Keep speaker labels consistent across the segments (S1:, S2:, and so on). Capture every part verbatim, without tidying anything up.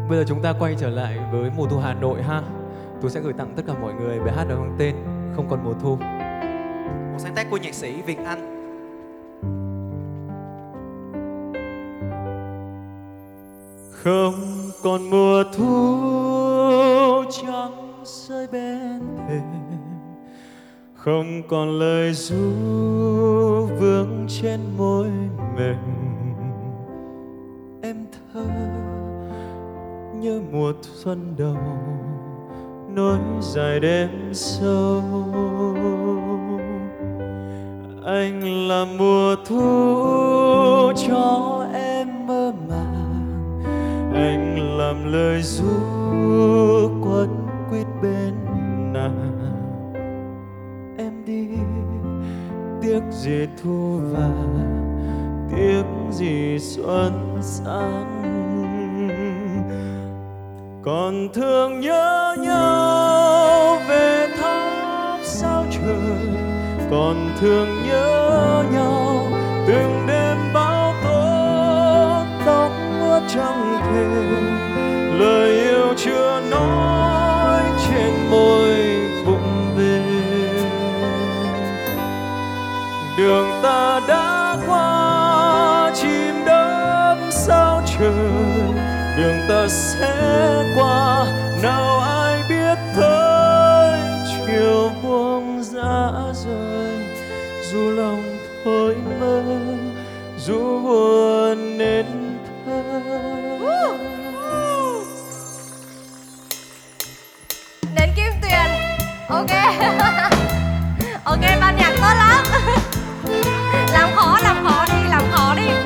S1: Bây giờ chúng ta quay trở lại với mùa thu Hà Nội ha. Tôi sẽ gửi tặng tất cả mọi người bài hát được mang tên Không Còn Mùa Thu. Một sáng tác của nhạc sĩ Việt Anh. Không còn mùa thu trắng rơi bên thềm, không còn lời ru vương trên môi mềm. Em thơ như mùa xuân đầu nối dài đêm sâu. Anh là mùa thu cho em mơ màng, anh làm lời ru quấn quýt bên nàng. Em đi tiếc gì thu vàng, tiếc gì xuân sang, còn thương nhớ nhau về tháp sao trời, còn thương nhớ nhau từng đêm bão tố tóc ướt trăng thề. Lời yêu chưa nói trên môi vụng về, đường ta đã qua chìm đắm sao trời, đường ta sẽ qua nào ai biết tới chiều buông rã rời. Dù lòng thôi mơ, dù buồn nên thơ.
S2: Đến Kim Tuyền. Ok. Ok, ban nhạc tốt lắm. Làm khó, làm khó đi, làm khó đi.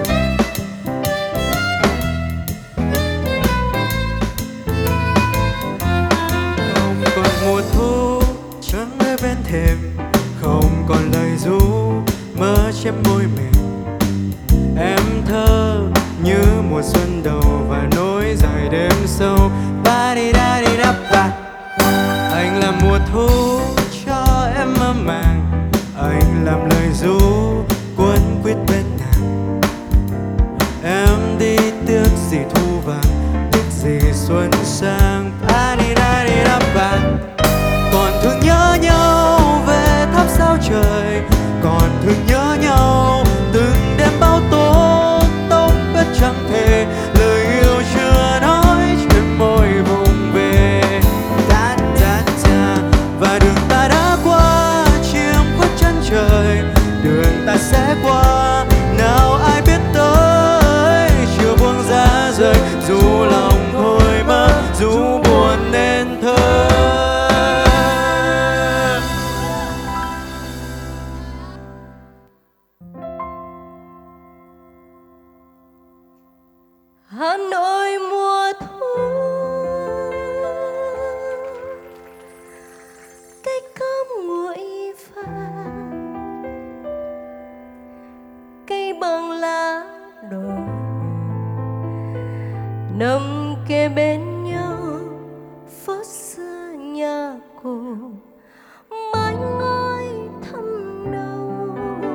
S1: Không còn mùa thu trắng ở bên thềm, không còn lời ru mơ trên môi mềm. Em thơ như mùa xuân đầu và nối dài đêm sâu. Ba đi da đi đắp ba. Anh là mùa thu cho em mơ màng, anh làm lời ru cuốn quýt bên nàng. Em đi tiếc gì thu vàng, tiếc gì xuân sang. Ba đi da đi đắp ba. Còn thương nhớ nhau về tháp sao trời, còn thương nhớ nhau từng đêm bão tố tóc ướt trăng thề. Lời yêu chưa nói trên môi vụng về. Da da da. Và đường ta đã qua chiêm khuất chân trời, đường ta sẽ qua nào ai biết tới chiều buông rã rời. Dù lòng thôi mơ, dù buồn nên thơ.
S2: Hà Nội mùa thu, cây cam nguội vàng, cây bằng lá đồi nằm kề bên nhau. Phố xưa nhà cổ mái ngói thăm nâu.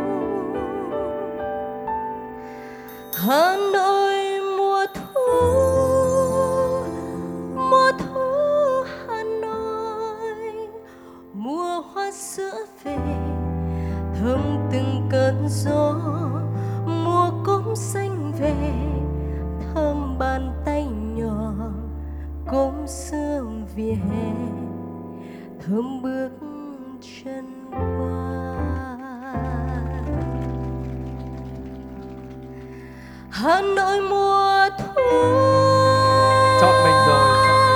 S2: Hà Nội mùa thu, mùa thu Hà Nội, mùa hoa sữa về thơm từng cơn gió. Mùa cốm xanh về thơm bàn tay nhỏ, cốm sương vỉa hè thơm bước chân qua. Hà Nội mùa thu.
S1: Chọn mình rồi, chọn mình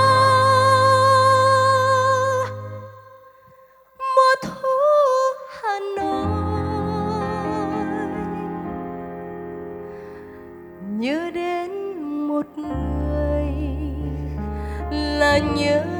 S1: rồi.
S2: Mùa thu Hà Nội, nhớ đến một người là nhớ